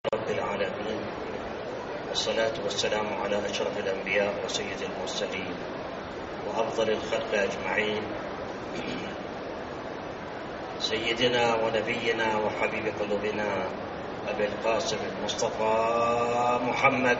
رب العالمين، والصلاة والسلام على أشرف الأنبياء وسيد المرسلين وأفضل الخلق أجمعين، سيدنا ونبينا وحبيب قلوبنا أبي القاسم المصطفى محمد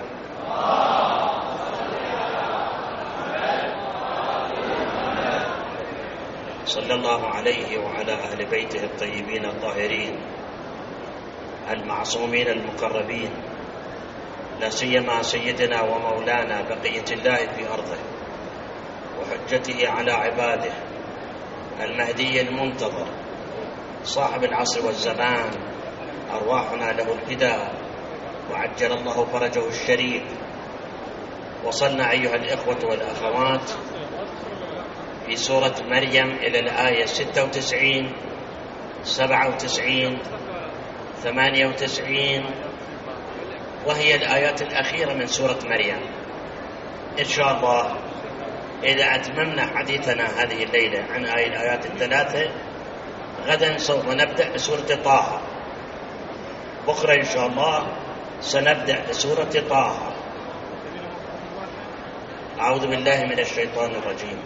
صلى الله عليه وعلى أهل بيته الطيبين الطاهرين المعصومين المقربين، لا سيما سيدنا ومولانا بقية الله في أرضه وحجته على عباده المهدي المنتظر صاحب العصر والزمان، أرواحنا له الفداء وعجل الله فرجه الشريف. وصلنا أيها الإخوة والأخوات في سورة مريم إلى الآية 96 97 98، وهي الآيات الأخيرة من سورة مريم. إن شاء الله إذا أتممنا حديثنا هذه الليلة عن الآيات الثلاثة، غدا سوف نبدأ بسورة طه، بكرة إن شاء الله سنبدأ بسورة طه. أعوذ بالله من الشيطان الرجيم.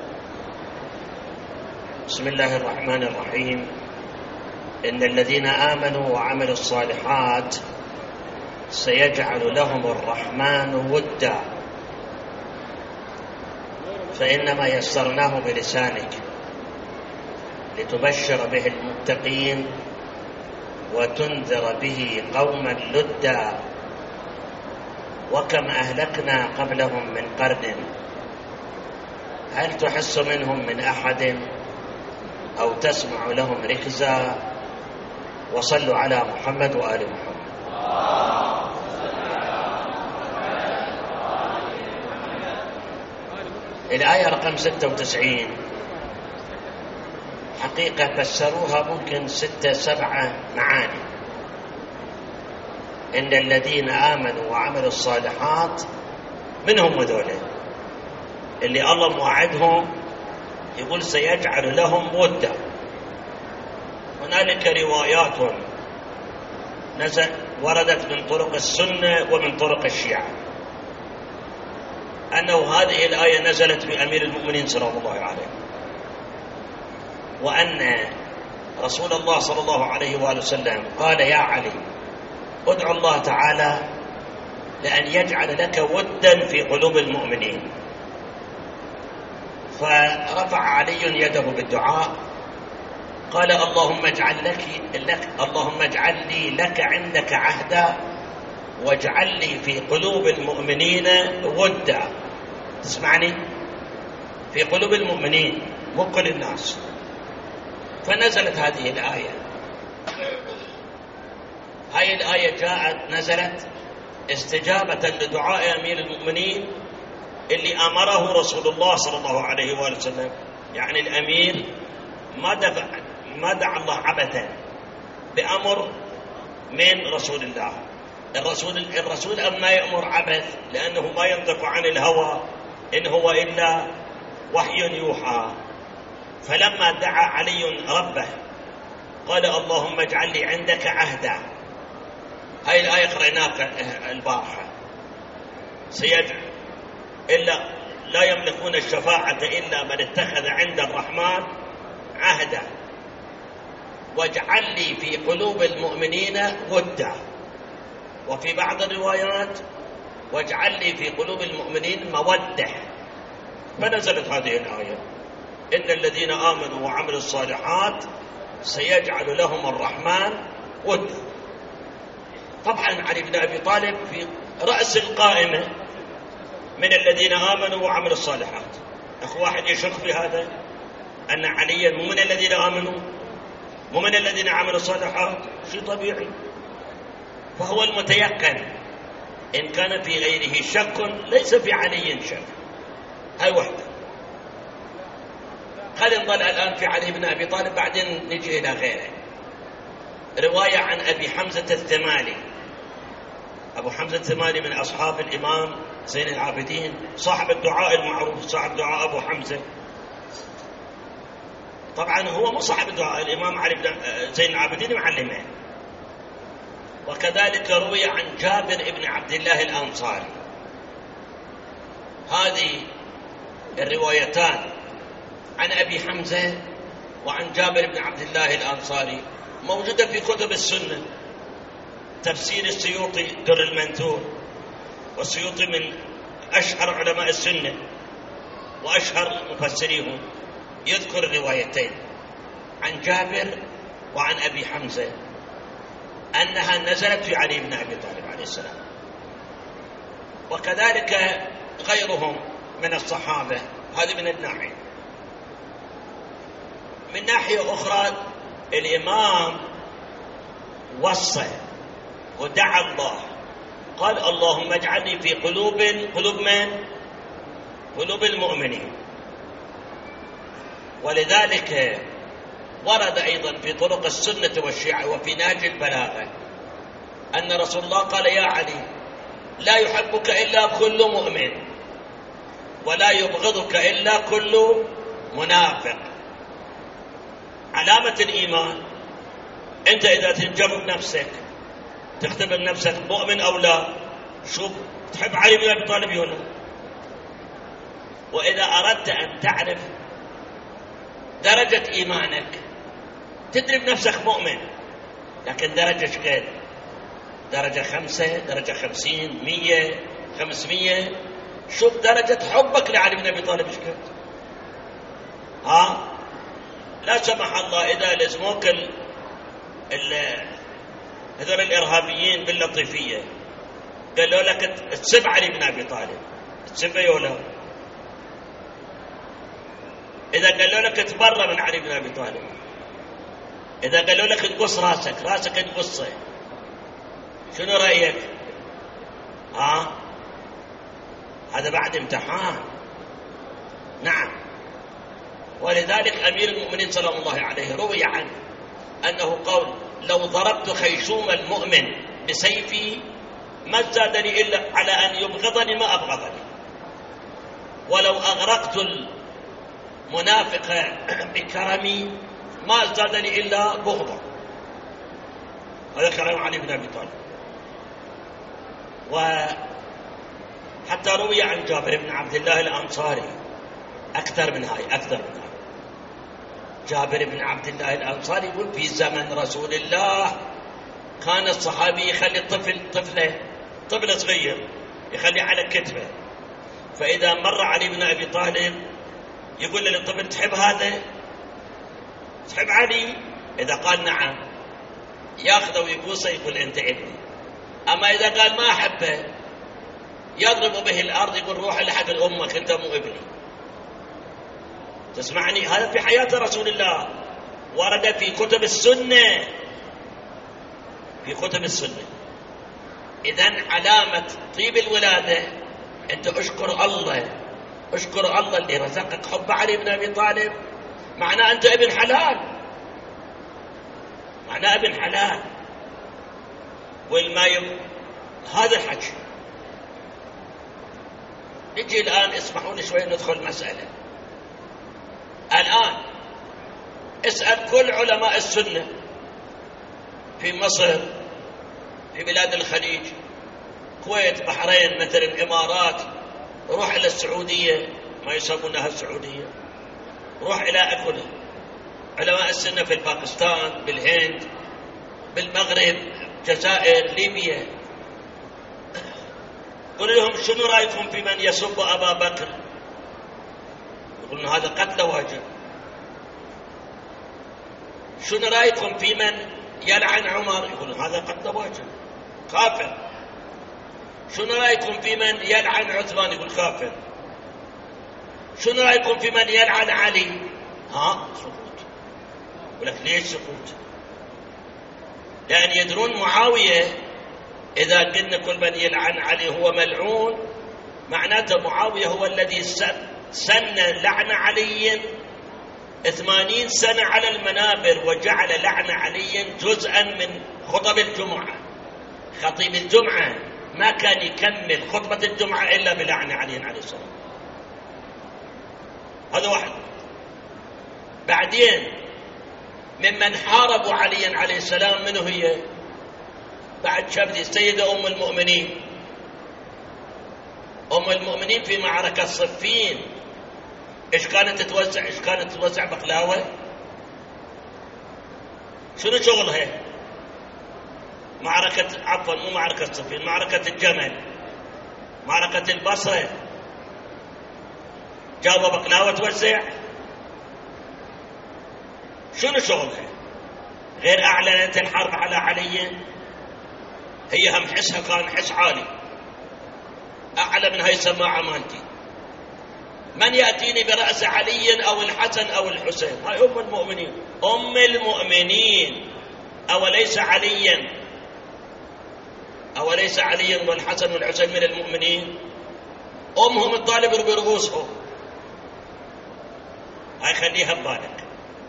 بسم الله الرحمن الرحيم. إن الذين آمنوا وعملوا الصالحات سيجعل لهم الرحمن ودا، فإنما يسرناه بلسانك لتبشر به المتقين وتنذر به قوما لدا، وكم أهلكنا قبلهم من قرن هل تحس منهم من أحد أو تسمع لهم ركزا. وصلوا على محمد وآل محمد. الآية رقم 96 حقيقة فسروها ممكن 6-7 معاني. إن الذين آمنوا وعملوا الصالحات، منهم وذولا اللي الله موعدهم، يقول سيجعل لهم ودا. هنالك روايات وردت من طرق السنة ومن طرق الشيعة أنه هذه الآية نزلت بأمير المؤمنين سلام الله عليه، وأن رسول الله صلى الله عليه وآله وسلم قال يا علي ادعو الله تعالى لأن يجعل لك ودا في قلوب المؤمنين. فرفع علي يده بالدعاء، قال اللهم اجعل لي لك عندك عهدا واجعل لي في قلوب المؤمنين ودا. تسمعني؟ في قلوب المؤمنين مو كل الناس. فنزلت هذه الآية. هذه الآية نزلت استجابة لدعاء أمير المؤمنين اللي أمره رسول الله صلى الله عليه وآله وسلم. يعني الأمير ما دعا الله عبثا، بأمر من رسول الله. الرسول أما يأمر عبث، لأنه ما ينطق عن الهوى، إن هو إلا وحي يوحى. فلما دعا علي ربه قال اللهم اجعل لي عندك عهدا. هاي الآية قرأناها البارحة. سيجعل إلا لا يملكون الشفاعة إلا من اتخذ عند الرحمن عهدا واجعل لي في قلوب المؤمنين ودا. وفي بعض الروايات واجعل لي في قلوب المؤمنين مودة. فنزلت هذه الآية إن الذين آمنوا وعملوا الصالحات سيجعل لهم الرحمن ودا. طبعا علي بن أبي طالب في رأس القائمة من الذين آمنوا وعملوا الصالحات. أخو واحد يشك بهذا، أن عليا مو من الذين آمنوا مو من الذين عملوا الصالحات، شيء طبيعي. فهو المتيقن. إن كان في غيره شك ليس في علي شك. هاي وحدة. خلينا نضل الآن في علي بن أبي طالب، بعدين نجي إلى غيره. رواية عن أبي حمزة الثمالي. أبو حمزة الثمالي من أصحاب الإمام زين العابدين، صاحب الدعاء المعروف، صاحب دعاء أبو حمزة. طبعا هو مو صاحب الدعاء، الإمام علي بن زين العابدين معلمه، وكذلك روي عن جابر بن عبد الله الأنصاري. هذه الروايتان عن أبي حمزة وعن جابر بن عبد الله الأنصاري موجودة في كتب السنة. تفسير السيوطي در المنثور، والسيوطي من أشهر علماء السنة وأشهر مفسريهم، يذكر الروايتين عن جابر وعن أبي حمزة أنها نزلت في علي بن أبي طالب عليه السلام، وكذلك غيرهم من الصحابة. هذه من الناحية. من ناحية أخرى الإمام وصى ودعا الله، قال اللهم اجعلني في قلوب من؟ قلوب المؤمنين. ولذلك ورد أيضا في طرق السنة والشيعة وفي نهج البلاغة أن رسول الله قال يا علي لا يحبك إلا كل مؤمن ولا يبغضك إلا كل منافق. علامة الإيمان أنت إذا تجرب نفسك تختبر نفسك مؤمن أو لا، شوف تحب علي بن أبي طالب ولا. وإذا أردت أن تعرف درجة إيمانك تدري بنفسك مؤمن، لكن درجة شكل درجة 5 درجة 50 100 500. شوف درجة حبك لعلي بن أبي طالب شكل. لا سمح الله إذا لزموك هذول الإرهابيين باللطيفية قالوا لك تسب علي بن أبي طالب، تسبه ولا؟ إذا قالوا لك تبرى من علي بن أبي طالب، إذا قالوا لك تقص راسك تقصه، شنو رأيك؟ هذا بعد امتحان. نعم. ولذلك أمير المؤمنين صلى الله عليه روي عنه أنه قال لو ضربت خيشوم المؤمن بسيفي ما زادني إلا على أن يبغضني ما أبغضني، ولو أغرقت المنافق بكرمي ما زادني إلا بغضا. هذا كلام علي بن أبي طالب. وحتى روي عن جابر بن عبد الله الأنصاري أكثر من هاي. جابر بن عبد الله الأنصاري يقول في زمن رسول الله كان الصحابي يخلي طفل صغير يخلي على كتفه، فإذا مر علي بن أبي طالب يقول للطفل تحب هذا؟ تحب علي؟ إذا قال نعم ياخذه ويبوسه يقول أنت ابني. أما إذا قال ما أحبه يضرب به الأرض يقول روح لحق أمك أنت مو ابني. تسمعني؟ هذا في حياة رسول الله، ورد في كتب السنة. إذن علامة طيب الولادة أنت أشكر الله اللي رزقك حب علي بن أبي طالب، معناه أنت ابن حلال. هذا الحكي. نجي الآن اسمحوا لي شوي ندخل مسألة. الآن اسأل كل علماء السنة في مصر، في بلاد الخليج، كويت، بحرين، مثل الإمارات، روح إلى السعودية ما يسمونها السعودية، روح إلى علماء السنة في باكستان، بالهند، بالمغرب، الجزائر، ليبيا، قل لهم شنو رأيكم في من يسب أبا بكر؟ يقولون هذا قتل واجب. شنو رأيكم في من يلعن عمر؟ يقولون هذا قتل واجب، كافر. شنو رأيكم في من يلعن عثمان؟ يقول كافر. شنو رأيكم في من يلعن علي؟ سقوط. يقول لك ليش سقوط؟ لأن يدرون معاوية إذا قلنا كل من يلعن علي هو ملعون، معناته معاوية هو الذي سن لعن علي 80 سنة على المنابر، وجعل لعن علي جزءا من خطب الجمعة. خطيب الجمعة ما كان يكمل خطبة الجمعة إلا بلعن علي عليه السلام. هذا واحد. بعدين ممن حاربوا علي عليه السلام منه هي بعد شبدي السيدة أم المؤمنين. أم المؤمنين في معركة صفين إيش كانت تتوزع؟ إيش كانت تتوزع بقلاوة؟ شنو شغلها؟ معركة، عفوا مو معركة صفين، معركة الجمل، معركة البصرة، جابوا بقلاوة توزع؟ شنو شغلها؟ غير أعلنت الحرب على علي، هي هم حسها كان حس عالي أعلى من هاي السماعة مالتي. من يأتيني برأس علي أو الحسن أو الحسين؟ هاي أم المؤمنين، أم المؤمنين. أوليس عليا والحسن والحسين من المؤمنين؟ أمهم الطالب برؤوسهم. هاي خليها ببالك.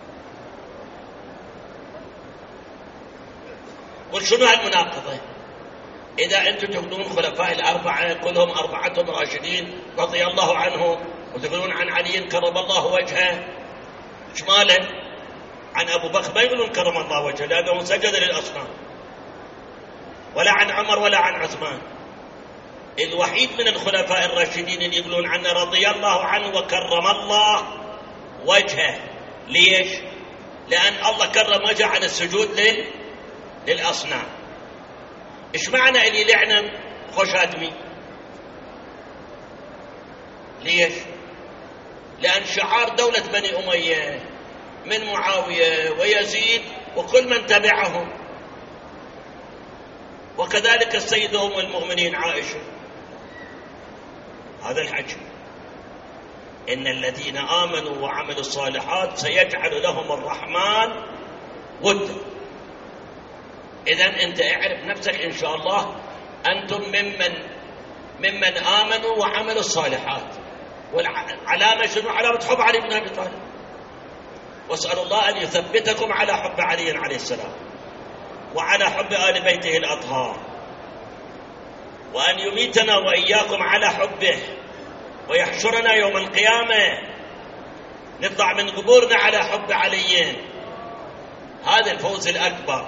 قل شنو هالمناقضة؟ إذا أنتم تقولون خلفاء الأربعة كلهم أربعة راشدين رضي الله عنهم، وتقولون عن علي كرم الله وجهه، إيش ماله؟ عن أبو بكر ما يقولون كرم الله وجهه لأنه سجد للأصنام، ولا عن عمر ولا عن عثمان. الوحيد من الخلفاء الراشدين اللي يقولون عنه رضي الله عنه وكرم الله وجهه. ليش؟ لأن الله كرم وجهه عن السجود للأصنام. إيش معنى اللي لعنم خوش آدمي؟ ليش؟ لأن شعار دولة بني أمية من معاوية ويزيد وكل من تبعهم، وكذلك السيدة أم المؤمنين عائشة. هذا الحكي إن الذين آمنوا وعملوا الصالحات سيجعل لهم الرحمن ودا. إذن أنت اعرف نفسك إن شاء الله أنتم ممن آمنوا وعملوا الصالحات. والعلامة شنو؟ علامة حب علي بن أبي طالب. واسأل الله أن يثبتكم على حب علي عليه السلام وعلى حب آل بيته الأطهار، وأن يميتنا وإياكم على حبه، ويحشرنا يوم القيامة نطلع من قبورنا على حب علي. هذا الفوز الأكبر.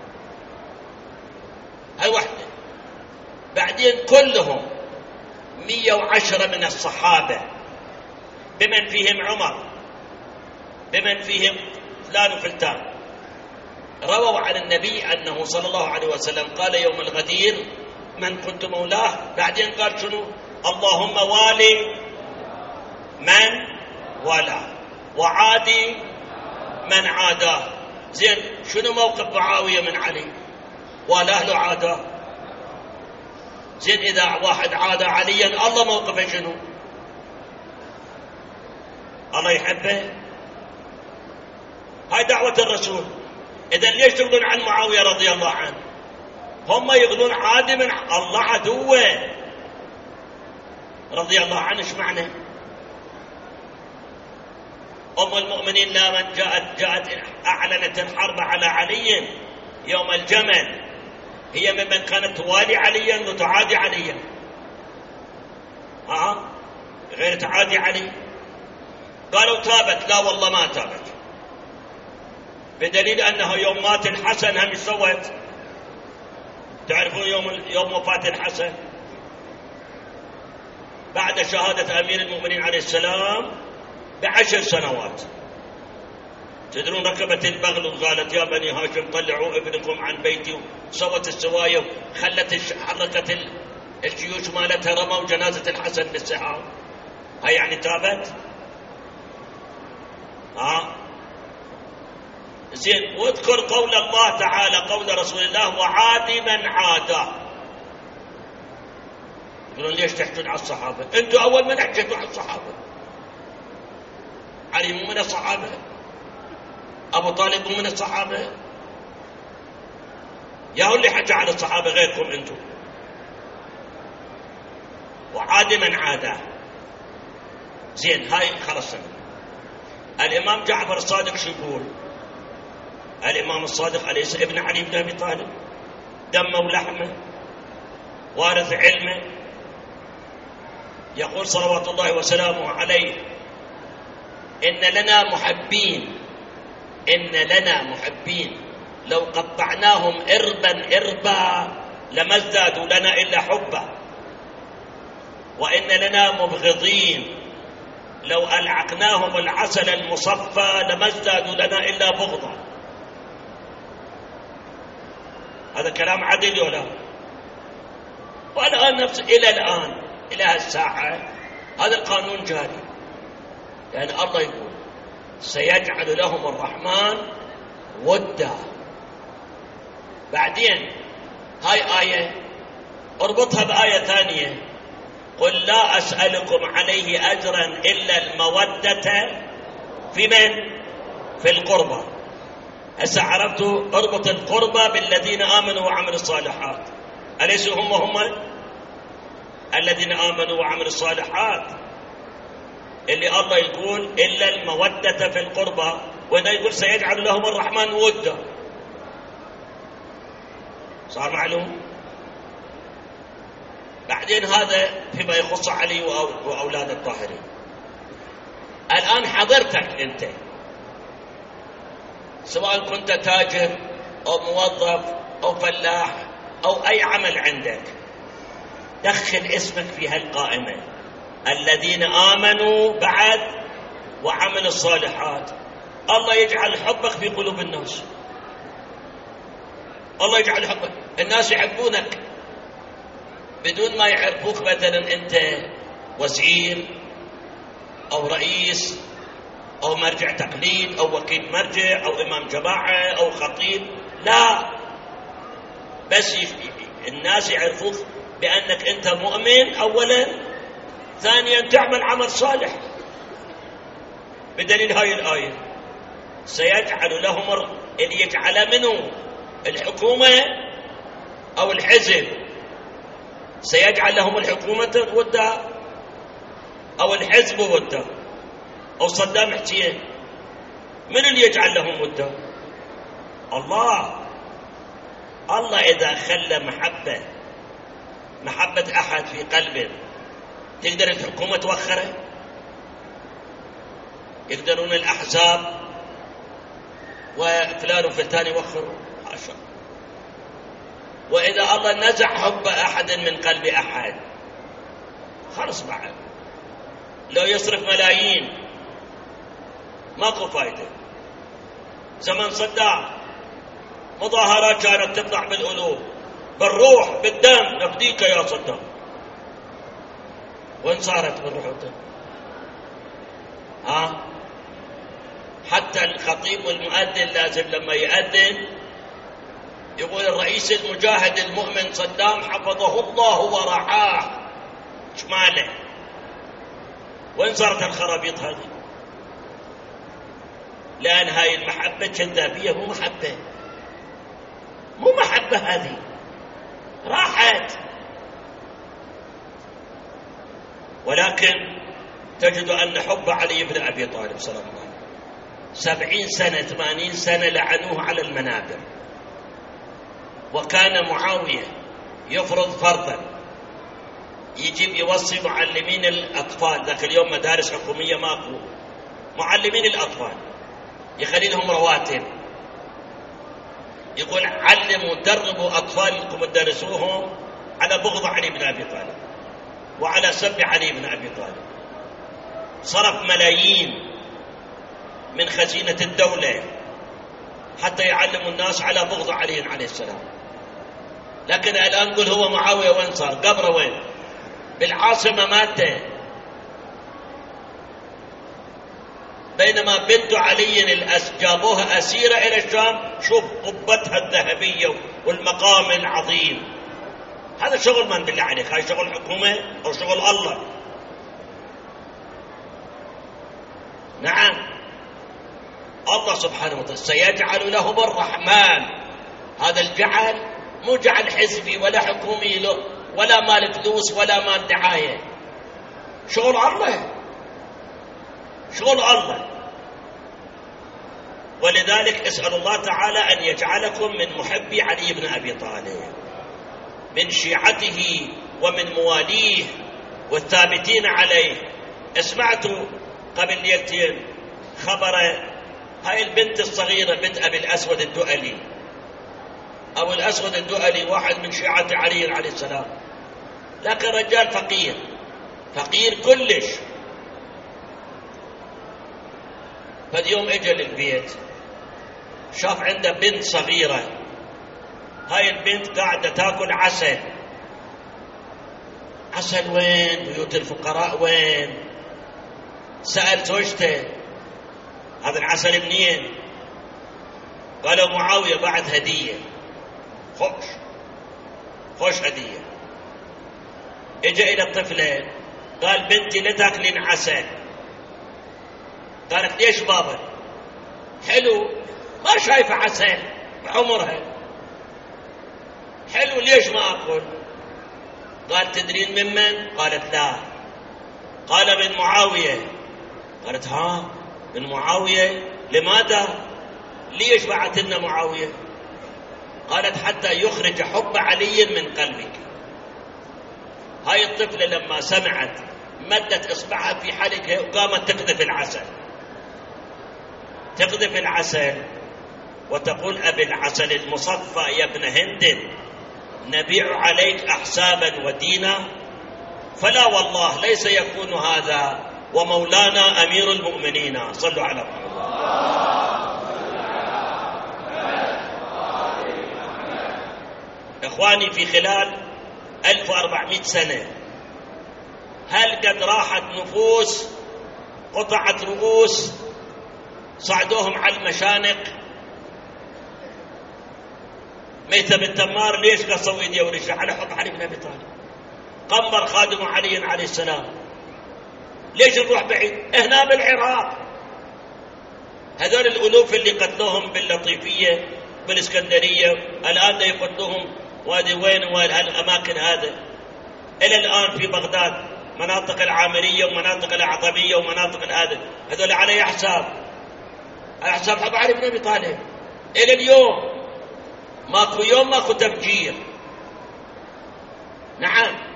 هاي واحدة. بعدين كلهم 110 من الصحابة بمن فيهم عمر، بمن فيهم فلان وفلتان، رووا عن النبي أنه صلى الله عليه وسلم قال يوم الغدير من كنت مولاه. بعدين قال شنو؟ اللهم والي من والاه وعادي من عاداه. زين شنو موقف معاوية من علي؟ والاه له عاداه. زين إذا واحد عادى عليا الله موقفه شنو؟ الله يحبه. هاي دعوة الرسول. إذن ليش تقولون عن معاوية رضي الله عنه؟ هم يقولون عادي من الله عدوه رضي الله عنه. ايش معنى؟ أم المؤمنين لما جاءت أعلنت الحرب على علي يوم الجمل، هي ممن كانت توالي عليا وتعادي عليا، غير تعادي علي. قالوا تابت، لا والله ما تابت، بدليل أنه يوم مات الحسن هم سوت. تعرفون يوم وفاة الحسن بعد شهادة أمير المؤمنين عليه السلام ب10 سنوات، تدرون ركبت البغل وقالت يا بني هاشم طلعوا ابنكم عن بيتي، وسوت السوايا وخلت حركت الجيوش مالتها، رموا جنازة الحسن بالسحاب. هاي يعني تابت؟ زين. واذكر قول الله تعالى، قول رسول الله وعاد من عاده. يقولون ليش تحكون على الصحابة؟ انتم اول من حكيتوا على الصحابة. علي مو من الصحابة؟ ابو طالب مو من الصحابة؟ يا هو اللي حكى على الصحابة غيركم انتم. وعاد من عاده. زين هاي خلصنا. الامام جعفر الصادق شو يقول؟ الإمام الصادق عليه السلام ابن علي بن أبي طالب، دمه ولحمه، وارث علمه، يقول صلوات الله وسلامه عليه إن لنا محبين لو قطعناهم إربا إربا لما ازدادوا لنا إلا حبا، وإن لنا مبغضين لو ألعقناهم العسل المصفى لما ازدادوا لنا إلا بغضا. هذا كلام عدل ولا؟ والآن نفس إلى الآن إلى هالساعة هذا القانون جاري، لأن الله يقول سيجعل لهم الرحمن ودا. بعدين هاي آية اربطها بآية ثانية، قل لا أسألكم عليه أجرا إلا المودة في من؟ في القربى. هسه عرفتوا اربط القربى بالذين آمنوا وعملوا الصالحات، أليسوا هم الذين آمنوا وعملوا الصالحات اللي الله يقول إلا المودة في القربى، وإذا يقول سيجعل لهم الرحمن ودا. صار معلوم؟ بعدين هذا فيما يخص علي وأولاد الطاهرين. الآن حضرتك أنت سواء كنت تاجر أو موظف أو فلاح أو أي عمل عندك، دخل اسمك في هالقائمة الذين آمنوا بعد وعملوا الصالحات. الله يجعل حبك في قلوب الناس، الله يجعل حبك. الناس يحبونك بدون ما يعرفوك، مثلا أنت وزير أو رئيس أو مرجع تقليد أو وكيل مرجع أو إمام جماعة أو خطيب، لا، بس الناس يعرفوك بأنك أنت مؤمن أولا، ثانيا تعمل عمل صالح. بدليل هاي الآية سيجعل لهم اللي يجعل منه الحكومة أو الحزب، سيجعل لهم الحكومة ودا أو الحزب ودا أو صدام حسين. من اللي يجعل لهم ودا؟ الله. الله إذا خلى محبة أحد في قلبه، تقدر الحكومة توخره؟ يقدرون الأحزاب وفلان وفلتان يوخروا؟ حاشا. وإذا الله نزع حب أحد من قلب أحد خلص بعد، لو يصرف ملايين ماكو فايدة. زمن صدام مظاهرات كانت تطلع بالألوف، بالروح بالدم، نفديك يا صدام. وين صارت بالروح والدم؟ حتى الخطيب والمؤذن لازم لما يؤذن يقول الرئيس المجاهد المؤمن صدام حفظه الله ورعاه. ايش ماله؟ وين صارت الخرابيط هذه؟ لأن هاي المحبة كذابية، مو محبة هذه، راحت. ولكن تجد أن حب علي بن أبي طالب صلى الله عليه وسلم 70 سنة 80 سنة لعنوه على المنابر. وكان معاوية يفرض فرضا، يجيب يوصي معلمين الأطفال، ذاك اليوم مدارس حكومية ماكو، معلمين الأطفال يخلي لهم رواتب، يقول علموا دربوا أطفالكم ودرسوهم على بغض علي بن أبي طالب وعلى سب علي بن أبي طالب. صرف ملايين من خزينة الدولة حتى يعلموا الناس على بغض علي عليه السلام. لكن الآن نقول هو معاوية وين صار؟ قبره وين؟ بالعاصمة ماته، بينما بنت علي جابوها أسيرة إلى الشام. شوف قبتها الذهبية والمقام العظيم. هذا شغل من بالله عليك؟ هذا شغل حكومة أو شغل الله؟ نعم، الله سبحانه وتعالى سيجعل لهم الرحمن. هذا الجعل مو جعل حزبي ولا حكومي ولا مال فلوس ولا مال دعاية، شغل الله، شغل الله. ولذلك اسأل الله تعالى أن يجعلكم من محبي علي بن أبي طالب، من شيعته ومن مواليه والثابتين عليه. سمعتوا قبل ليلتين خبر هاي البنت الصغيرة بنت أبي الأسود الدؤلي أبو الأسود الدؤلي واحد من شيعة علي عليه السلام، لكن رجال فقير، فقير كلش. فاليوم اجى للبيت، شاف عنده بنت صغيرة، هاي البنت قاعدة تاكل عسل. عسل وين؟ بيوت الفقراء وين؟ سأل زوجته هذا العسل منين؟ قالوا معاوية بعد هدية. خوش هدية. اجى إلى الطفلة قال بنتي لا تاكلين عسل. قالت ليش بابا؟ حلو، ما شايفة عسل بعمرها، حلو ليش ما أكل؟ قال تدرين ممن؟ قالت لا. قال من معاوية. قالت ها من معاوية؟ لماذا؟ ليش بعث لنا معاوية؟ قالت حتى يخرج حب علي من قلبك. هاي الطفلة لما سمعت مدت إصبعها في حلقها وقامت تقذف العسل، تقذف العسل وتقول أبي العسل المصفى يا ابن هند نبيع عليك أحسابا ودينا؟ فلا والله ليس يكون هذا ومولانا أمير المؤمنين. صلوا على محمد. إخواني، في خلال 1400 سنة هل قد راحت نفوس، قطعت رؤوس، صعدوهم على المشانق؟ ميثم التمار ليش قصوا ايديه ورجله على حب علي بن ابي طالب؟ قنبر خادم علي عليه السلام. ليش نروح بعيد؟ هنا بالعراق هذول الالوف اللي قتلوهم باللطيفيه بالاسكندريه الان يقتلوهم وادي وين والاماكن هذا الى الان في بغداد، مناطق العامريه ومناطق الاعظميه ومناطق هذا، هذول على حساب، على حساب حب علي بن ابي طالب. الى اليوم ماكو يوم ماكو تفجير. نعم،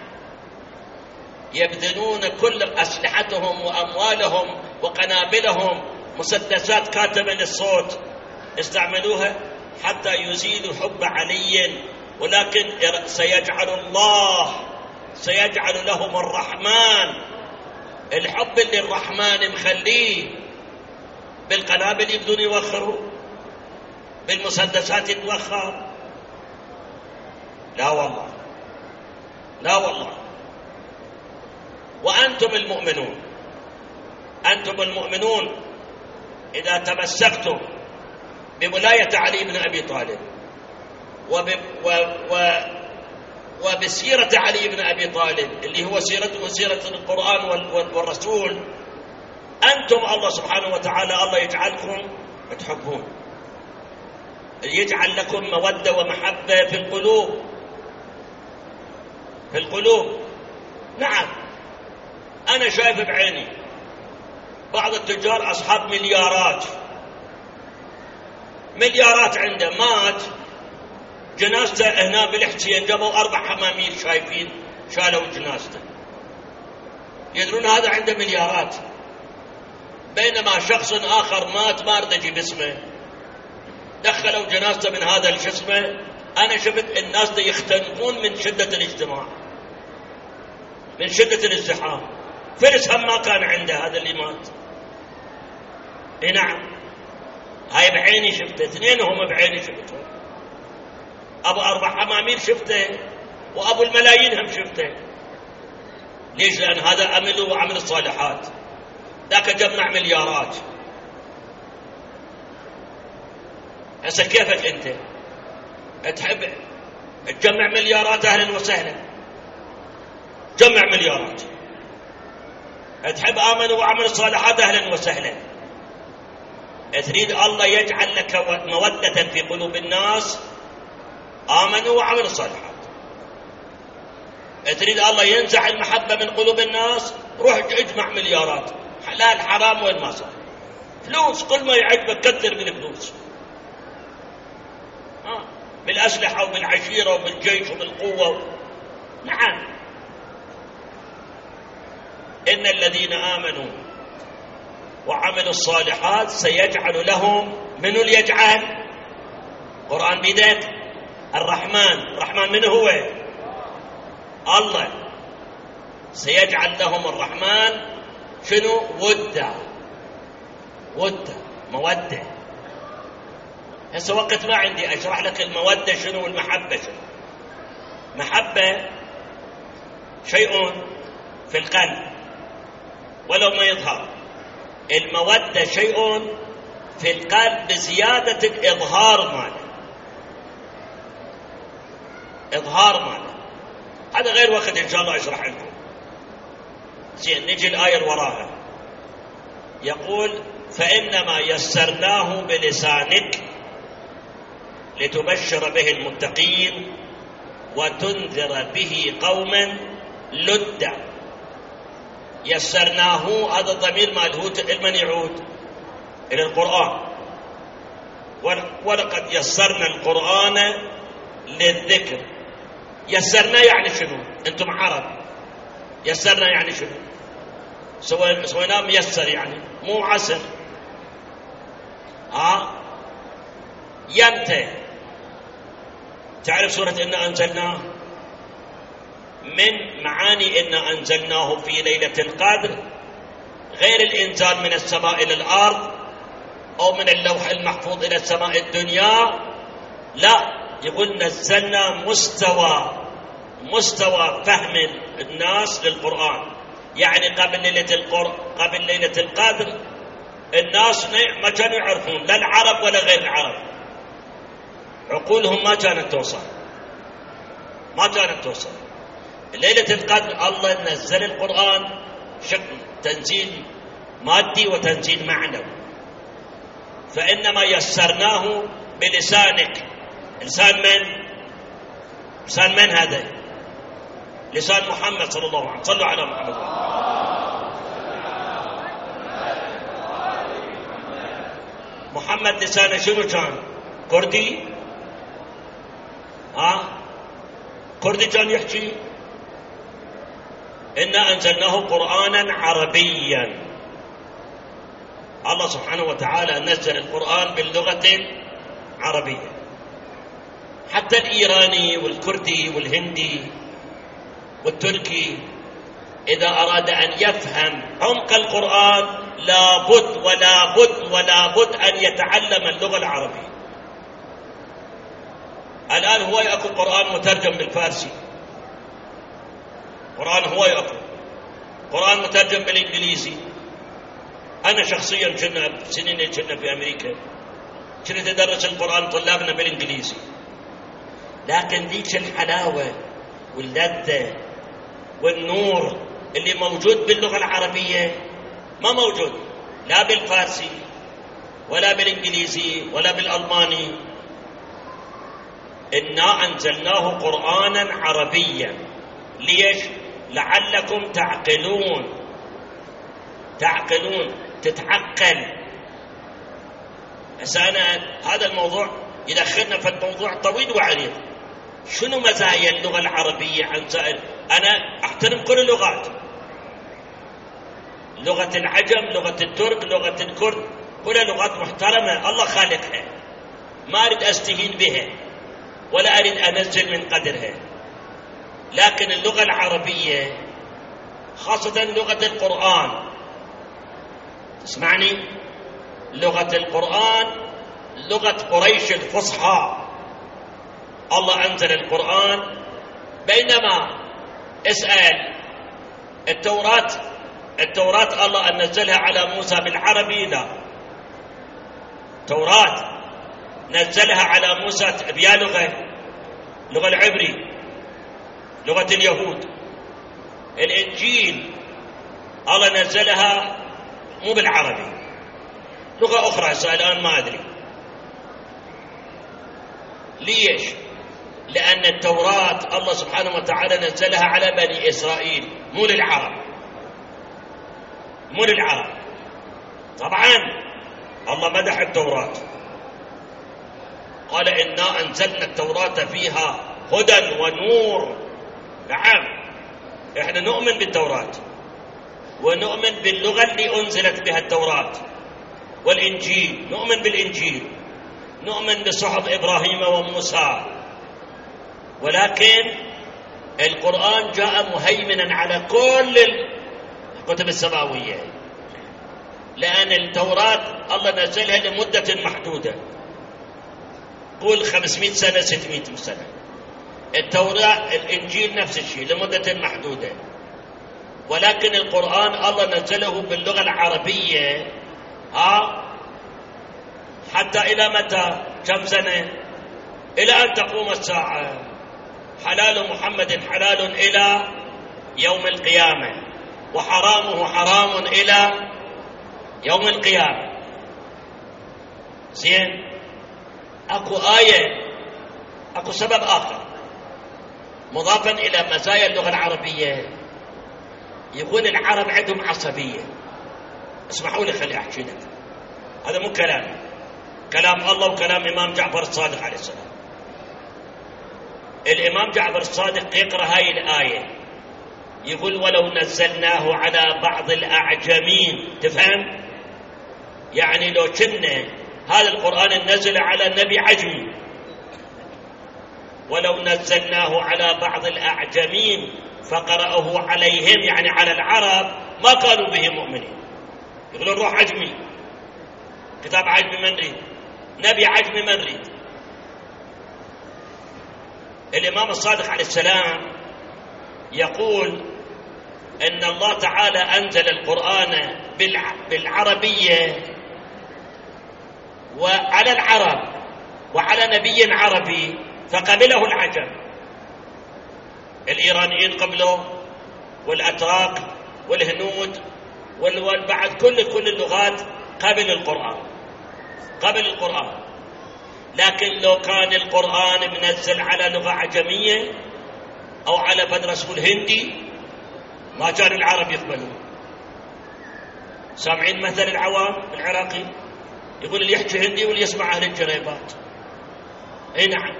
يبذلون كل أسلحتهم وأموالهم وقنابلهم، مسدسات كاتمة للصوت استعملوها حتى يزيلوا حب علي، ولكن سيجعل لهم الرحمن الحب اللي الرحمن مخليه بالقنابل يبدون يوخروا، بالمسدسات يتوخر. لا والله، لا والله. وأنتم المؤمنون، أنتم المؤمنون إذا تمسكتم بولاية علي بن أبي طالب وبسيرة علي بن أبي طالب اللي هو سيرته سيرة القرآن والرسول، أنتم الله سبحانه وتعالى الله يجعلكم تحبون، يجعل لكم مودة ومحبة في القلوب، في القلوب. نعم، أنا شايف بعيني بعض التجار أصحاب مليارات عنده، مات جنازته هنا بالحسين جابوا 4 حمامير شايفين شالوا جنازته، يدرون هذا عنده مليارات، بينما شخص آخر مات ما رضى يجيب اسمه، دخلوا جنازته من هذا الجسمه. أنا شفت الناس دي يختنقون من شدة الاجتماع، من شدة الازدحام. فلس هم ما كان عنده هذا اللي مات. نعم، هاي بعيني شفته، 2 هم بعيني شفتهم، أبو 4 حمامير شفته وأبو الملايين هم شفته. ليش؟ لأن هذا عمله وعمل الصالحات، ذاك جمع مليارات. هسه كيفك أنت تحب تجمع مليارات؟ أهلا وسهلا، جمع مليارات. تحب آمنوا وعمل الصالحات؟ أهلا وسهلا. تريد الله يجعل لك مودة في قلوب الناس؟ آمنوا وعملوا الصالحات. تريد الله ينزع المحبة من قلوب الناس؟ روح اجمع مليارات، حلال حرام وين ما صار، فلوس كل ما يعجبك كثر من الفلوس، بالأسلحة وبالعشيرة وبالجيش وبالقوة. نعم، إن الذين آمنوا وعملوا الصالحات سيجعل لهم، من اللي يجعل؟ قرآن بيدك، الرحمن من هو؟ الله. سيجعل لهم الرحمن شنو؟ ودة مودة. هسه وقت ما عندي أشرح لك المودة شنو والمحبة شنو. محبة شيء في القلب ولو ما يظهر، المودة شيء في القلب بزيادة الإظهار ماله. هذا غير وقت إن شاء الله أشرح لكم. زين، نجي الآية اللي وراها. يقول فإنما يسرناه بلسانك لتبشر به المتقين وتنذر به قوما لدا. يسرناه هذا الضمير مالهوت لمن يعود؟ إلى القرآن. ولقد يسرنا القرآن للذكر. يسرنا يعني شنو؟ أنتم عرب، يسرنا يعني شنو؟ سويناه ميسر يعني مو عسر. يمتى تعرف سورة إنا أنزلناه؟ من معاني إنا أنزلناه في ليلة القدر غير الإنزال من السماء إلى الأرض أو من اللوح المحفوظ إلى السماء الدنيا، لا، يقول نزلنا مستوى فهم الناس للقرآن. يعني قبل ليلة القدر الناس ما كانوا يعرفون، لا العرب ولا غير العرب، عقولهم ما كانت توصل. ليلة القدر الله نزل القرآن شكل تنزيل مادي وتنزيل معنوي. فإنما يسرناه بلسانك. لسان من هذا؟ لسان محمد صلى الله عليه وسلم. صلوا على محمد. محمد لسانه شنو كان؟ كردي؟ كردي كان يحكي. إنا أنزلناه قرآنا عربيا. الله سبحانه وتعالى نزل القرآن باللغة العربية. حتى الإيراني والكردي والهندي والتركي إذا أراد أن يفهم عمق القرآن لابد أن يتعلم اللغة العربية. الآن هو يأكل قرآن مترجم بالفارسي، قرآن مترجم بالإنجليزي. أنا شخصيا كنا في أمريكا كنت أدرس القرآن طلابنا بالإنجليزي، لكن ذيك الحلاوة واللذة والنور اللي موجود باللغة العربية ما موجود لا بالفارسي ولا بالإنجليزي ولا بالألماني. إنا أنزلناه قرآنا عربيا. ليش؟ لعلكم تعقلون تتعقل. هذا الموضوع يدخلنا في الموضوع طويل وعريض. شنو مزايا اللغة العربية عن سائر؟ أنا أحترم كل اللغات، لغة العجم، لغة الترك، لغة الكرد، كلها لغات محترمة الله خالقها، ما أريد أستهين بها ولا أريد أنزل من قدرها. لكن اللغة العربية خاصة لغة القرآن، اسمعني، لغة القرآن لغة قريش الفصحى. الله أنزل القرآن، بينما اسأل التوراة الله أن نزلها على موسى بالعربي، لا، التوراة نزلها على موسى بيا لغة العبري، لغة اليهود. الإنجيل الله نزلها مو بالعربي، لغة أخرى الآن ما أدري ليش. لأن التوراة الله سبحانه وتعالى نزلها على بني إسرائيل مو للعرب. طبعا الله مدح التوراة، قال إنا أنزلنا التوراة فيها هدى ونور. نعم، إحنا نؤمن بالتوراة ونؤمن باللغة اللي أنزلت بها التوراة والإنجيل، نؤمن بالإنجيل، نؤمن بصحف إبراهيم وموسى، ولكن القرآن جاء مهيمنا على كل الكتب السماوية، لأن التوراة الله نزلها لمدة محدودة، قول 500 سنة 600 سنة. التوراة الإنجيل نفس الشيء لمدة محدودة، ولكن القرآن الله نزله باللغة العربية حتى إلى متى؟ كم سنة؟ إلى أن تقوم الساعة. حلال محمد حلال إلى يوم القيامة، وحرامه حرام إلى يوم القيامة. زين، أكو آية، أكو سبب آخر مضافا إلى مزايا اللغة العربية. يقول العرب عندهم عصبية. اسمحوا لي خلي أحكي لك، هذا مو كلامي، كلام الله وكلام إمام جعفر الصادق عليه السلام. الإمام جعفر الصادق يقرأ هاي الآية يقول ولو نزلناه على بعض الأعجمين، تفهم؟ يعني لو كنا هذا القرآن النزل على النبي عجمي، ولو نزلناه على بعض الأعجمين فقرأه عليهم، يعني على العرب، ما قالوا به مؤمنين. يقولون روح عجمي، كتاب عجمي ما نريد، نبي عجمي ما نريد. الإمام الصادق عليه السلام يقول إن الله تعالى أنزل القرآن بالعربية وعلى العرب وعلى نبي عربي فقبله العجم. الإيرانيين قبله، والأتراك والهنود والبعد، كل اللغات قبل القرآن. لكن لو كان القرآن منزل على لغة عجمية أو على فد رسول هندي ما كان العرب يقبلون. سامعين مثل العوام العراقي يقول اللي يحكي هندي واللي يسمع أهل الجريبات. اي نعم،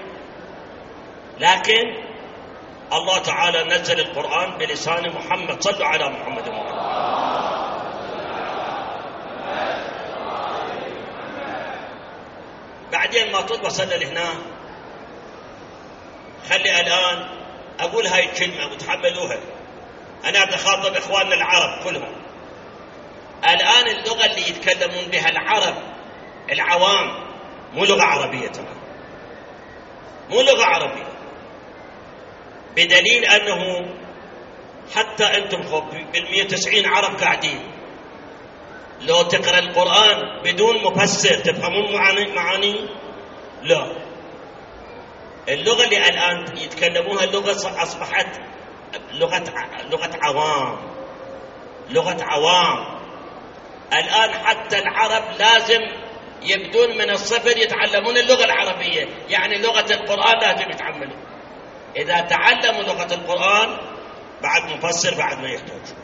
لكن الله تعالى نزل القرآن بلسان محمد. صلوا على محمد وعلى بعدين ما توصل لهنا. خلي الآن أقول هاي الكلمة وتحملوها. أنا بدي أخاطب إخواننا العرب كلهم. الآن اللغة اللي يتكلمون بها العرب العوام مو لغة عربية، تمام، مو لغة عربية، بدليل أنه حتى أنتم بال190 عرب قاعدين، لو تقرأ القرآن بدون مفسر تفهمون معاني؟ لا. اللغة اللي الآن يتكلموها اللغة أصبحت لغة عوام. الآن حتى العرب لازم يبدون من الصفر يتعلمون اللغة العربية، يعني لغة القرآن لازم يتعلمون. إذا تعلموا لغة القرآن بعد مفسر بعد ما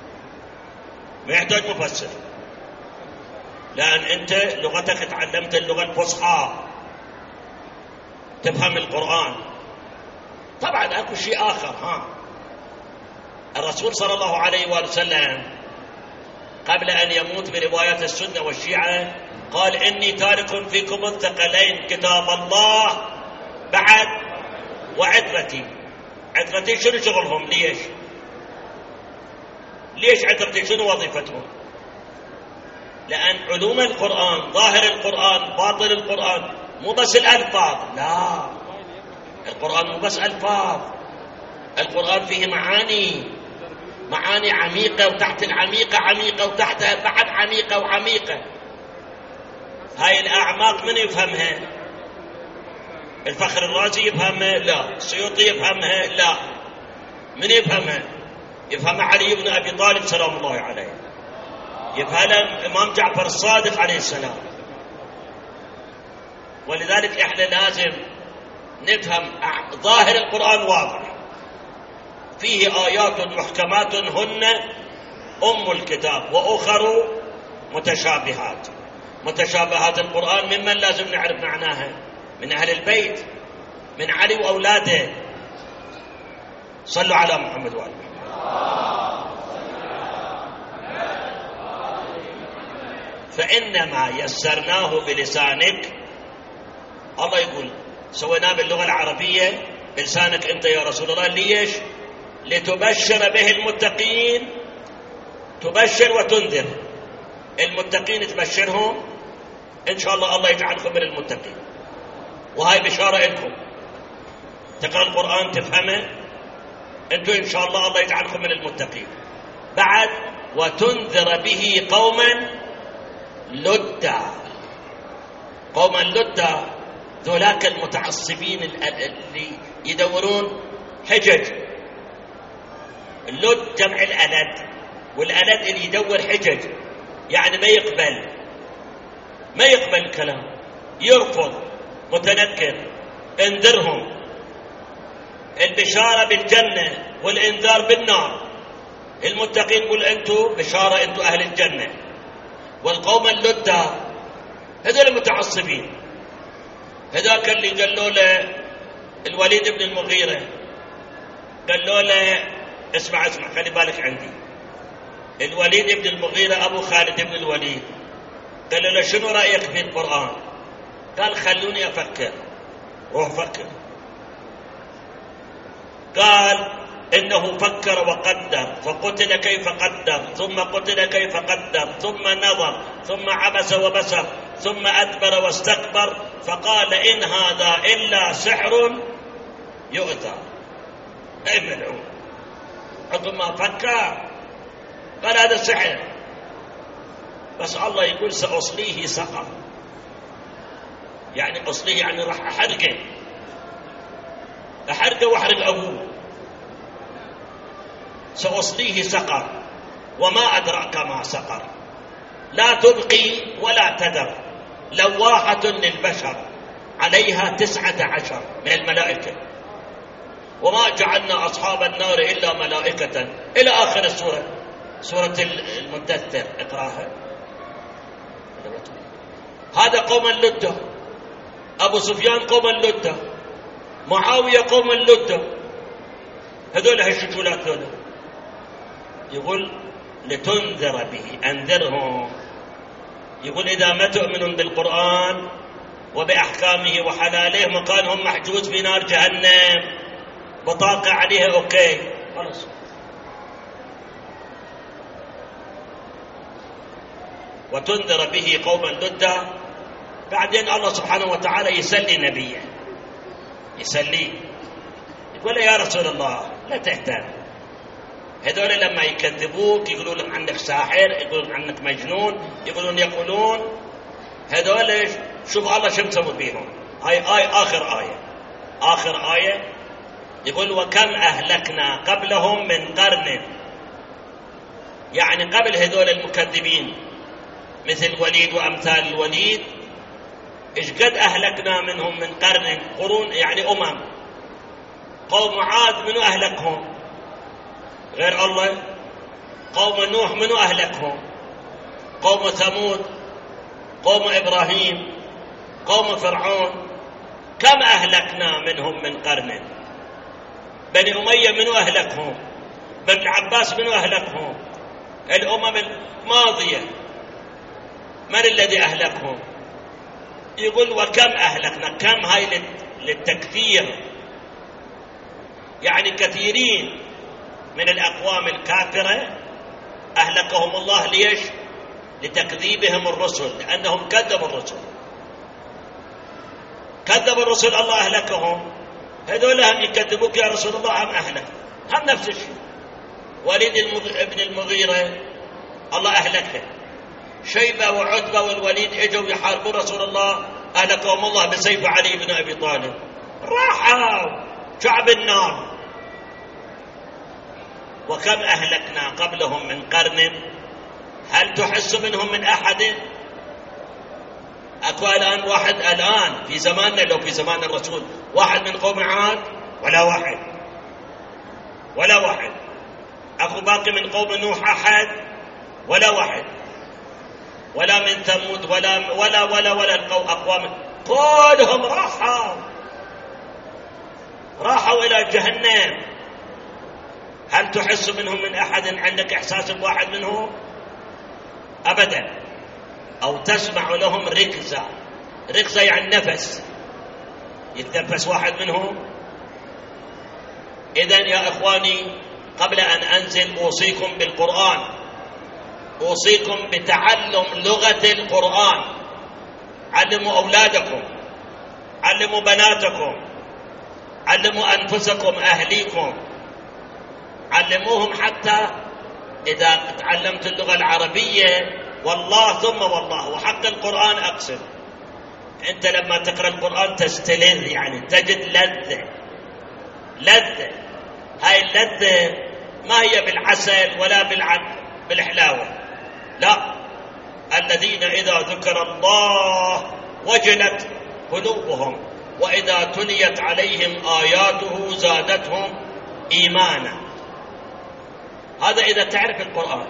يحتاج مفسر، لأن أنت لغتك تعلمت اللغة الفصحى تفهم القرآن. طبعا أكو شيء آخر. الرسول صلى الله عليه وسلم قبل أن يموت بروايات السنة والشيعة قال إني تارك فيكم الثقلين، كتاب الله بعد وعترتي. عترتي شنو شغلهم؟ ليش عترتي شنو وظيفتهم؟ لأن علوم القرآن، ظاهر القرآن، باطن القرآن، مو بس الألفاظ، لا، القرآن مو بس ألفاظ، القرآن فيه معاني عميقة، وتحت العميقة عميقة، وتحتها بعد عميقة وعميقة. هاي الأعماق من يفهمها؟ الفخر الرازي يفهمها؟ لا. السيوطي يفهمها؟ لا. من يفهمها؟ يفهمها علي بن أبي طالب سلام الله عليه، يفهمها الإمام جعفر الصادق عليه السلام. ولذلك إحنا لازم نفهم ظاهر القرآن واضح، فيه آيات محكمات هن أم الكتاب وأخر متشابهات. متشابهات القرآن ممن لازم نعرف معناها؟ من أهل البيت، من علي وأولاده. صلوا على محمد وآل محمد. فإنما يسرناه بلسانك، الله يقول سويناه باللغة العربية بلسانك أنت يا رسول الله. ليش؟ لتبشر به المتقين، تبشر وتنذر المتقين، تبشرهم إن شاء الله الله يجعلكم من المتقين، وهاي بشارة لكم. تقرأ القرآن تفهمه أنتم إن شاء الله الله يجعلكم من المتقين. بعد وتنذر به قوما لدا. قوما لدا ذولاك المتعصبين اللي يدورون حجج. اللد جمع الألد، والألد اللي يدور حجج، يعني ما يقبل الكلام، يرفض، متنكر. انذرهم. البشارة بالجنة والإنذار بالنار. المتقين يقول أنتم بشارة، أنتم أهل الجنة. والقوم اللدى هذول المتعصبين، هذاك اللي قالوا له الوليد بن المغيرة، قالوا له اسمع خلي بالك عندي، الوليد بن المغيرة أبو خالد بن الوليد، قالوا له شنو رأيك في القرآن؟ قال خلوني أفكر. روح فكر. قال إنه فكر وقدر، فقتل كيف قدر، ثم قتل كيف قدر، ثم نظر، ثم عبس وبسر، ثم أدبر واستكبر، فقال إن هذا إلا سحر يؤثر. أي ملعون. عقب ما فكر قال هذا سحر، بس الله يقول سأصليه سقر. يعني أصليه يعني راح أحرقه وأحرق أبوه. سأصليه سقر وما أدراك ما سقر، لا تبقي ولا تذر، لواحة للبشر، عليها 19 من الملائكة، وما جعلنا أصحاب النار إلا ملائكة، إلى آخر السورة، سورة المدثر اقراها. هذا قوم اللدة. أبو سفيان قوم اللدة، معاوية قوم اللدة، هذول هالشجولات هذول. يقول لتنذر به، أنذرهم. يقول إذا ما تؤمنون بالقرآن وبأحكامه وحلاله مكانهم محجوز في نار جهنم، بطاقة عليها أوكي خلاص. وتنذر به قوما لدا. بعدين الله سبحانه وتعالى يسلي نبيه، يسليه، يقول يا رسول الله لا تهتم. هذول لما يكذبوك يقولون عنك ساحر، يقولون عنك مجنون، يقولون هذول شوف الله شو مسوي بيهم. هاي آخر آية يقول وكم أهلكنا قبلهم من قرن. يعني قبل هذول المكذبين مثل الوليد وأمثال الوليد إيش قد أهلكنا منهم من قرون، يعني قوم عاد منو أهلكهم غير الله؟ قوم نوح منو أهلكهم؟ قوم ثمود، قوم إبراهيم، قوم فرعون. كم أهلكنا منهم من قرن. بني أمية منو أهلكهم؟ بني العباس منو أهلكهم؟ الأمم الماضية من الذي أهلكهم؟ يقول وكم أهلكنا. كم هاي للتكثير، يعني كثيرين من الأقوام الكافرة أهلكهم الله. ليش؟ لتكذيبهم الرسل، لأنهم كذبوا الرسل الله أهلكهم. هذول هم يكذبوك يا رسول الله، هم أهلك، هم نفس الشيء. وليد ابن المغيرة الله أهلكه. شيبة وعتبة والوليد اجوا يحاربوا رسول الله، أهلكهم الله بسيف علي بن أبي طالب. راحوا شعب النار. وكم أهلكنا قبلهم من قرن هل تحس منهم من أحد؟ أكو الآن واحد الآن في زماننا، لو في زمان الرسول واحد من قوم عاد؟ ولا واحد. أكو باقي من قوم نوح أحد؟ ولا واحد. ولا من ثمود ولا الأقوام كلهم راحوا إلى جهنم. هل تحس منهم من أحد؟ عندك إحساس بواحد منهم؟ أبدا. أو تسمع لهم ركزة يعني نفس، يتنفس واحد منهم؟ إذن يا إخواني، قبل أن أنزل أوصيكم بالقرآن، أوصيكم بتعلم لغة القرآن. علموا أولادكم، علموا بناتكم، علموا أنفسكم، أهليكم، علموهم. حتى إذا تعلمت اللغة العربية، والله ثم والله وحق القرآن أقسم، أنت لما تقرأ القرآن تستلذ، يعني تجد لذة. هاي اللذة ما هي بالعسل ولا بالحلاوة، لا. الذين إذا ذكر الله وجلت قلوبهم وإذا تليت عليهم آياته زادتهم إيمانا. هذا إذا تعرف القرآن.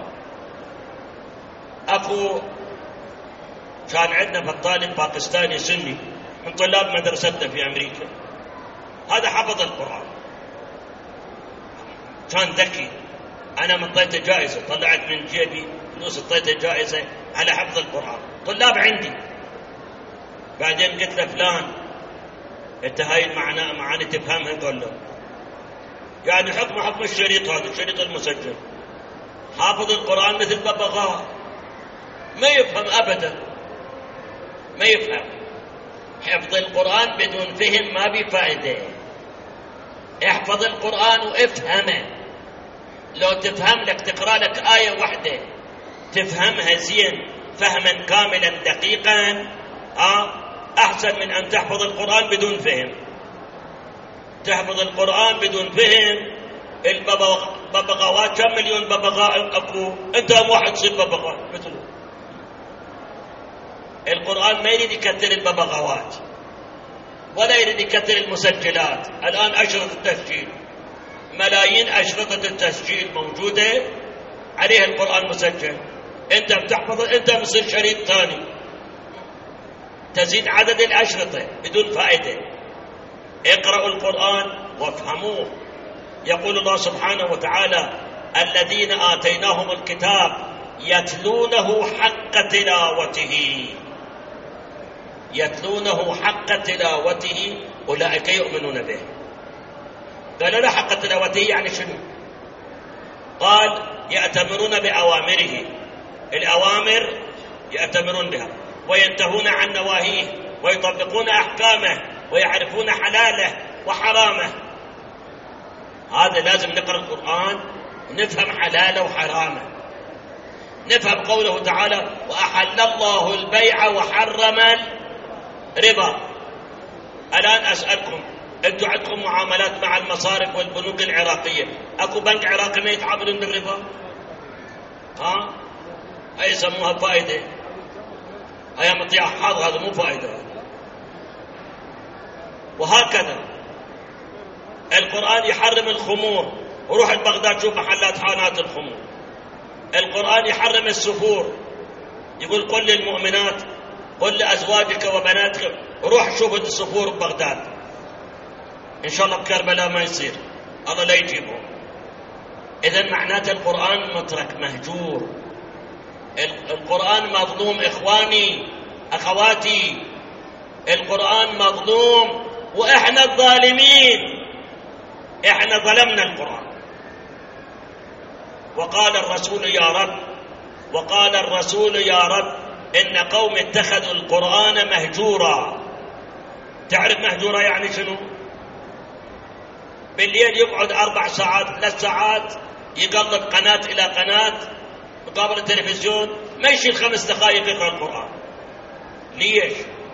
أكو كان عندنا طالب باكستاني سني من طلاب مدرستنا في أمريكا، هذا حفظ القرآن، كان ذكي. أنا منطيته جائزة، طلعت من جيبي فلوس اعطيته جائزة على حفظ القرآن، طلاب عندي. بعدين قلت له فلان انت هاي معاني تفهمها؟ قال له يعني حكم الشريط، هذا الشريط المسجل. حافظ القرآن مثل ببغاء، ما يفهم أبدا، ما يفهم. حفظ القرآن بدون فهم ما بفائدة. احفظ القرآن وافهمه. لو تفهم لك تقرأ لك آية واحدة تفهمها زين فهما كاملا دقيقا، أحسن من أن تحفظ القرآن بدون فهم. تحفظ القرآن بدون فهم. الببغاوات كم مليون ببغاء أكو، أنت واحد تصير ببغاء مثله. القرآن ما يريد يكثر الببغاوات ولا يريد يكثر المسجلات. الآن أشرطة التسجيل، ملايين أشرطة التسجيل موجودة عليها القرآن مسجل. أنت بتحفظ، أنت مصير شريط ثاني، تزيد عدد الأشرطة بدون فائدة. اقرأوا القرآن وافهموه. يقول الله سبحانه وتعالى: الذين آتيناهم الكتاب يتلونه حق تلاوته، يتلونه حق تلاوته أولئك يؤمنون به. قال لا، حق تلاوته يعني شنو؟ قال يأتمرون بأوامره، الأوامر يأتمرون بها وينتهون عن نواهيه ويطبقون أحكامه ويعرفون حلاله وحرامه. هذا لازم نقرأ القرآن ونفهم حلاله وحرامه، نفهم قوله تعالى: وأحل الله البيع وحرم الربا. الآن أسألكم، أنتم عندكم معاملات مع المصارف والبنوك العراقية، أكو بنك عراقي ما يتعاملون بالربا؟ هاي يسموها فائدة، هاي مطيع حظ، هذا مو فائدة. وهكذا القرآن يحرم الخمور، وروح بغداد شوف محلات حانات الخمور. القرآن يحرم السفور، يقول: قل للمؤمنات، قل لأزواجك وبناتك، روح شوف السفور ببغداد. إن شاء الله بكربلاء ما يصير، الله لا يجيبه. إذن معناته القرآن مترك، مهجور. القرآن مظلوم إخواني أخواتي، القرآن مظلوم، وإحنا الظالمين، إحنا ظلمنا القرآن. وقال الرسول يا رب، وقال الرسول يا رب إن قوم اتخذوا القرآن مهجورا. تعرف مهجورا يعني شنو؟ بالليل يقعد 4 ساعات 3 ساعات يقلب قناة إلى قناة مقابل التلفزيون، ما يشيل 5 دقائق يقرأ القرآن. ليش؟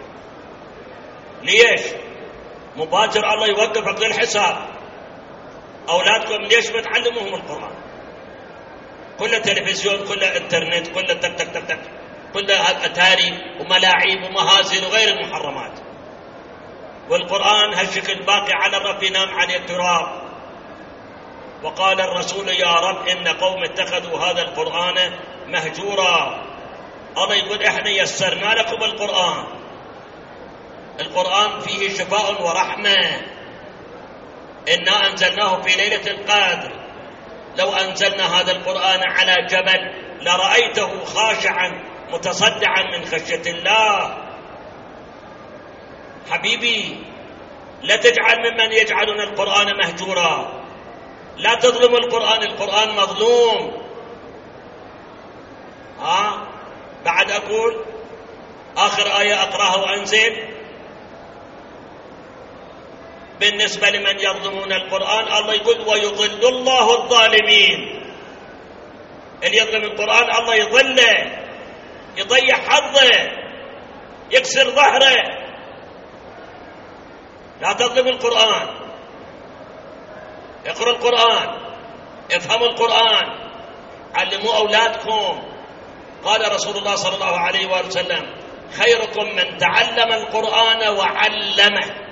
ليش؟ مباشر الله يوقفك للحساب. أولادكم ليش ما تعلموهم القرآن؟ كله تلفزيون، كله انترنت، كله تك تك تك تك، كله أتاري وملاعب ومهازل وغير المحرمات. والقرآن هالشكل باقي على الرف، ينام على التراب. وقال الرسول يا رب إن قوم اتخذوا هذا القرآن مهجورا. الله يقول إحنا يسرنا لكم القرآن. القرآن فيه شفاء ورحمة. إنا أنزلناه في ليلة القدر. لو أنزلنا هذا القرآن على جبل لرأيته خاشعا متصدعا من خشية الله. حبيبي، لا تجعل ممن يجعلون القرآن مهجورا. لا تظلم القرآن، القرآن مظلوم. بعد أقول آخر آية أقرأها وأنزل. بالنسبة لمن يظلمون القرآن الله يقول ويضل الله الظالمين. اللي يظلم القرآن الله يضله، يضيع حظه، يكسر ظهره. لا تظلم القرآن، اقرأوا القرآن، افهموا القرآن، علموا أولادكم. قال رسول الله صلى الله عليه وآله وسلم خيركم من تعلم القرآن وعلمه.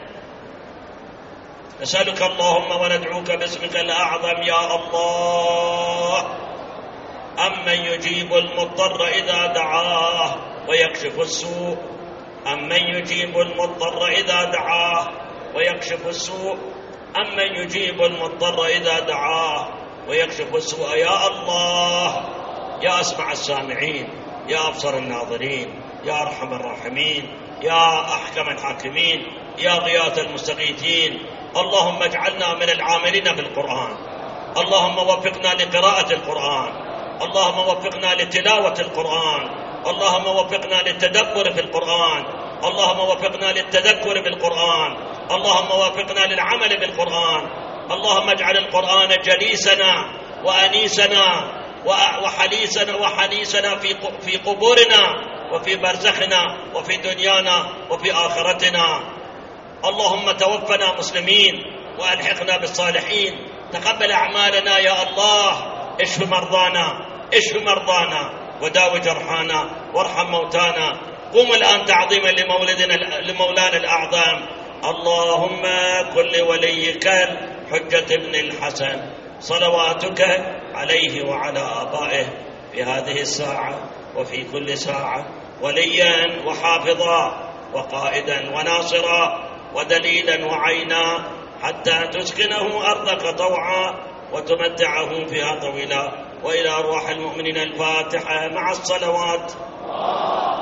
نسألك اللهم وندعوك باسمك الأعظم يا الله أمن يجيب المضطر إذا دعاه ويكشف السوء، أمن يجيب المضطر إذا دعاه ويكشف السوء، أمن يجيب المضطر إذا دعاه ويكشف السوء. يا الله يا أسمع السامعين، يا أبصر الناظرين، يا أرحم الراحمين، يا أحكم الحاكمين، يا غياث المستغيثين. اللهم اجعلنا من العاملين بالقرآن، اللهم وفقنا لقراءة القرآن، اللهم وفقنا لتلاوة القرآن، اللهم وفقنا للتدبر في القرآن، اللهم وفقنا للتذكر بالقرآن، اللهم وفقنا للعمل بالقرآن. اللهم اجعل القرآن جليسنا وأنيسنا وحنيسنا في قبورنا وفي برزخنا وفي دنيانا وفي آخرتنا. اللهم توفنا مسلمين وألحقنا بالصالحين. تقبل أعمالنا يا الله. اشف مرضانا، اشف مرضانا، وداوي جرحانا، وارحم موتانا. قوم الآن تعظيما لمولانا الأعظم. اللهم كن لوليك الحجة ابن الحسن صلواتك عليه وعلى آبائه في هذه الساعة وفي كل ساعة وليا وحافظا وقائدا وناصرا ودليلا وعينا، حتى تسكنه أرضك طوعا وتمتعه فيها طويلا. وإلى أرواح المؤمنين الفاتحة مع الصلوات.